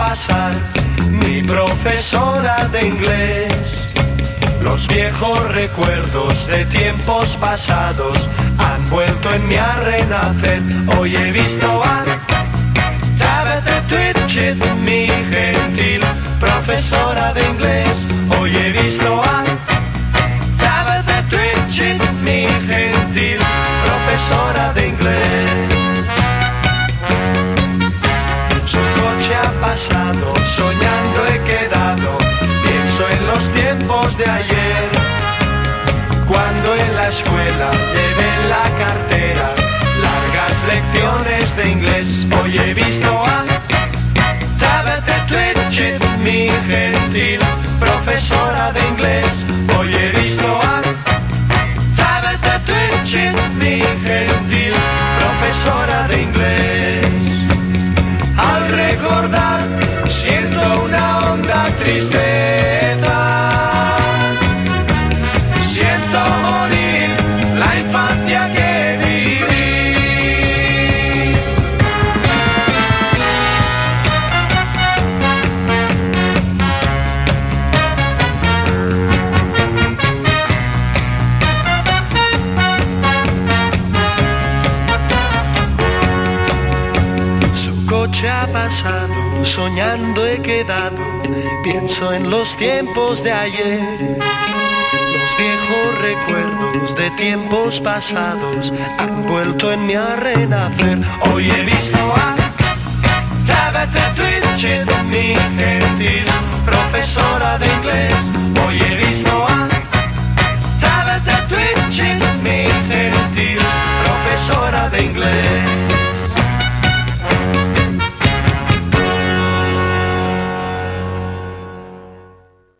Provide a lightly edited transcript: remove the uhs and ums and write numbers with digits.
pasar, mi profesora de inglés. Los viejos recuerdos de tiempos pasados han vuelto en mí a renacer. Hoy he visto a Tabitha Twitchit, mi gentil profesora de inglés. Hoy he visto a Tabitha Twitchit, mi gentil profesora de inglés. Su coche ha pasado, soñando he quedado. Pienso en los tiempos de ayer, cuando en la escuela llevé la cartera, largas lecciones de inglés. Hoy he visto a Tabitha Twitchit, mi gentil profesora de inglés. Hoy he visto a Tabitha Twitchit, mi gentil profesora de inglés. Al recordar siento una honda tristeza, siento morir la infancia que viví. Su coche ha pasado, soñando he quedado. Pienso en los tiempos de ayer, los viejos recuerdos de tiempos pasados han vuelto en mí a renacer. Hoy he visto a Tabitha Twitchit, mi gentil profesora de inglés. Hoy he visto a